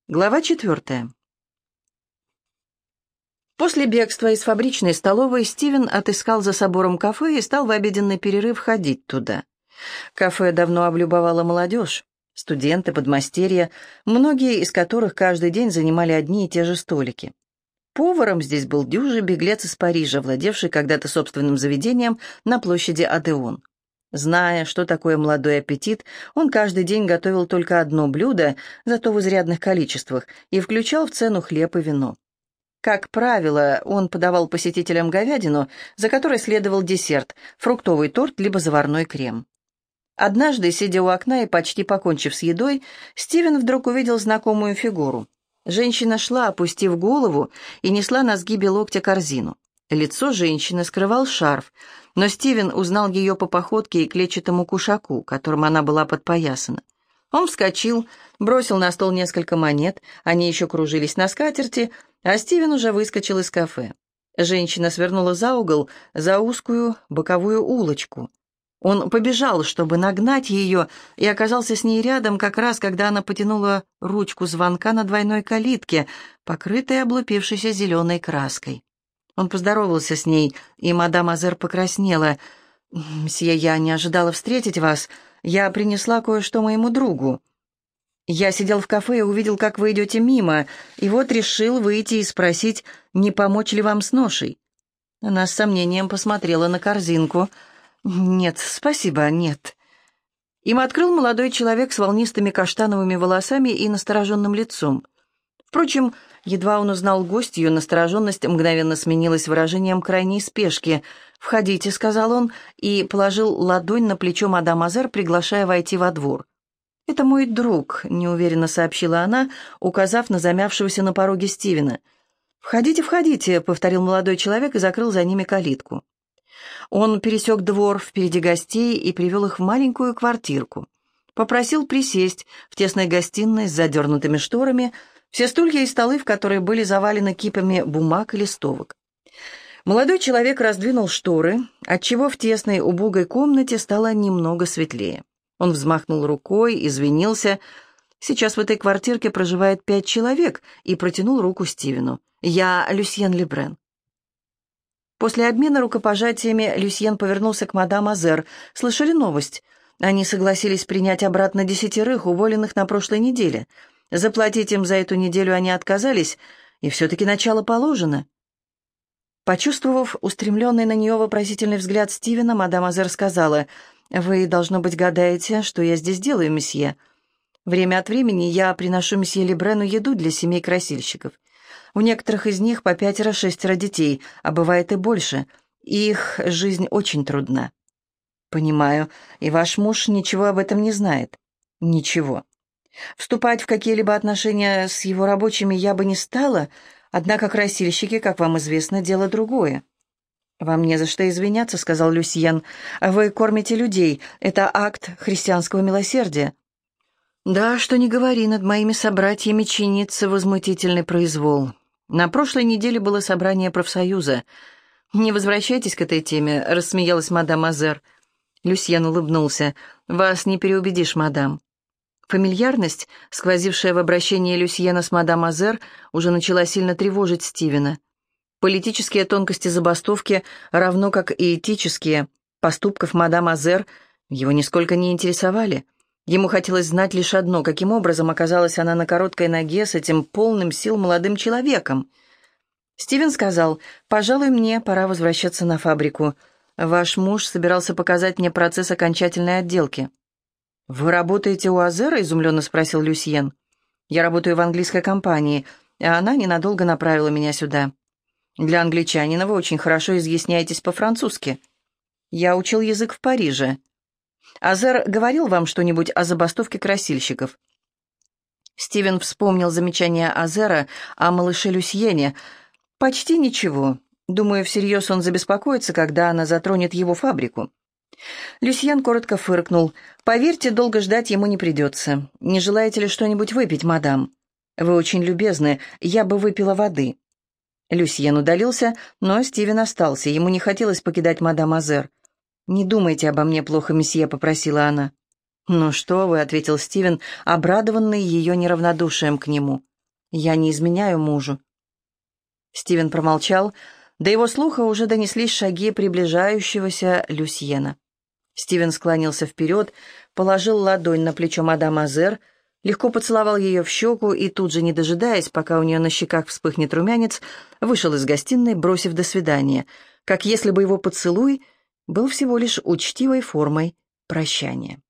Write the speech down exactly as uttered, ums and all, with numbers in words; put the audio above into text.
Глава четвертая. После бегства из фабричной столовой Стивен отыскал за собором кафе и стал в обеденный перерыв ходить туда. Кафе давно облюбовала молодежь, студенты, подмастерья, многие из которых каждый день занимали одни и те же столики. Поваром здесь был дюжий беглец из Парижа, владевший когда-то собственным заведением на площади Адеон. Зная, что такое молодой аппетит, он каждый день готовил только одно блюдо, зато в изрядных количествах, и включал в цену хлеб и вино. Как правило, он подавал посетителям говядину, за которой следовал десерт, фруктовый торт либо заварной крем. Однажды, сидя у окна и почти покончив с едой, Стивен вдруг увидел знакомую фигуру. Женщина шла, опустив голову, и несла на сгибе локтя корзину. Лицо женщины скрывал шарф, но Стивен узнал ее по походке и клетчатому кушаку, которым она была подпоясана. Он вскочил, бросил на стол несколько монет, они еще кружились на скатерти, а Стивен уже выскочил из кафе. Женщина свернула за угол, за узкую боковую улочку. Он побежал, чтобы нагнать ее, и оказался с ней рядом как раз, когда она потянула ручку звонка на двойной калитке, покрытой облупившейся зеленой краской. Он поздоровался с ней, и мадам Азер покраснела. «Мсье, я не ожидала встретить вас. Я принесла кое-что моему другу. Я сидел в кафе и увидел, как вы идете мимо, и вот решил выйти и спросить, не помочь ли вам с ношей». Она с сомнением посмотрела на корзинку. «Нет, спасибо, нет». Им открыл молодой человек с волнистыми каштановыми волосами и настороженным лицом. Впрочем, едва он узнал гостью, настороженность мгновенно сменилась выражением крайней спешки. «Входите», — сказал он, и положил ладонь на плечо мадам Азер, приглашая войти во двор. «Это мой друг», — неуверенно сообщила она, указав на замявшегося на пороге Стивена. «Входите, входите», — повторил молодой человек и закрыл за ними калитку. Он пересек двор впереди гостей и привел их в маленькую квартирку. Попросил присесть в тесной гостиной с задернутыми шторами, все стулья и столы, в которые были завалены кипами бумаг и листовок. Молодой человек раздвинул шторы, отчего в тесной убогой комнате стало немного светлее. Он взмахнул рукой, извинился. Сейчас в этой квартирке проживает пять человек, и протянул руку Стивену. «Я Люсьен Лебрен». После обмена рукопожатиями Люсьен повернулся к мадам Азер. «Слышали новость? Они согласились принять обратно десятерых, уволенных на прошлой неделе. Заплатить им за эту неделю они отказались, и все-таки начало положено». Почувствовав устремленный на нее вопросительный взгляд Стивена, мадам Азер сказала: «Вы, должно быть, гадаете, что я здесь делаю, месье. Время от времени я приношу месье Лебрену еду для семей красильщиков. У некоторых из них по пятеро-шестеро детей, а бывает и больше. Их жизнь очень трудна». «Понимаю. И ваш муж ничего об этом не знает?» «Ничего. Вступать в какие-либо отношения с его рабочими я бы не стала, однако красильщики, как вам известно, дело другое». «Вам не за что извиняться», — сказал Люсьен. «Вы кормите людей. Это акт христианского милосердия». «Да, что ни говори, над моими собратьями чинится возмутительный произвол. На прошлой неделе было собрание профсоюза». «Не возвращайтесь к этой теме», — рассмеялась мадам Азер. Люсьен улыбнулся. «Вас не переубедишь, мадам». Фамильярность, сквозившая в обращении Люсьена с мадам Азер, уже начала сильно тревожить Стивена. Политические тонкости забастовки, равно как и этические, поступков мадам Азер, его нисколько не интересовали. Ему хотелось знать лишь одно: каким образом оказалась она на короткой ноге с этим полным сил молодым человеком. Стивен сказал: «Пожалуй, мне пора возвращаться на фабрику. Ваш муж собирался показать мне процесс окончательной отделки». «Вы работаете у Азера?» — изумленно спросил Люсьен. «Я работаю в английской компании, а она ненадолго направила меня сюда. Для англичанина вы очень хорошо изъясняетесь по-французски. Я учил язык в Париже. Азер говорил вам что-нибудь о забастовке красильщиков?» Стивен вспомнил замечание Азера о малыше Люсьене. «Почти ничего. Думаю, всерьез он забеспокоится, когда она затронет его фабрику». Люсьен коротко фыркнул. «Поверьте, долго ждать ему не придется. Не желаете ли что-нибудь выпить, мадам? Вы очень любезны, я бы выпила воды». Люсьен удалился, но Стивен остался. Ему не хотелось покидать мадам Азер. «Не думайте обо мне плохо, месье», — попросила она. «Ну что вы», — ответил Стивен, обрадованный ее неравнодушием к нему. Я не изменяю мужу». Стивен промолчал. До его слуха уже донеслись шаги приближающегося Люсьена. Стивен склонился вперед, положил ладонь на плечо мадам Азер, легко поцеловал ее в щеку и тут же, не дожидаясь, пока у нее на щеках вспыхнет румянец, вышел из гостиной, бросив «до свидания», как если бы его поцелуй был всего лишь учтивой формой прощания.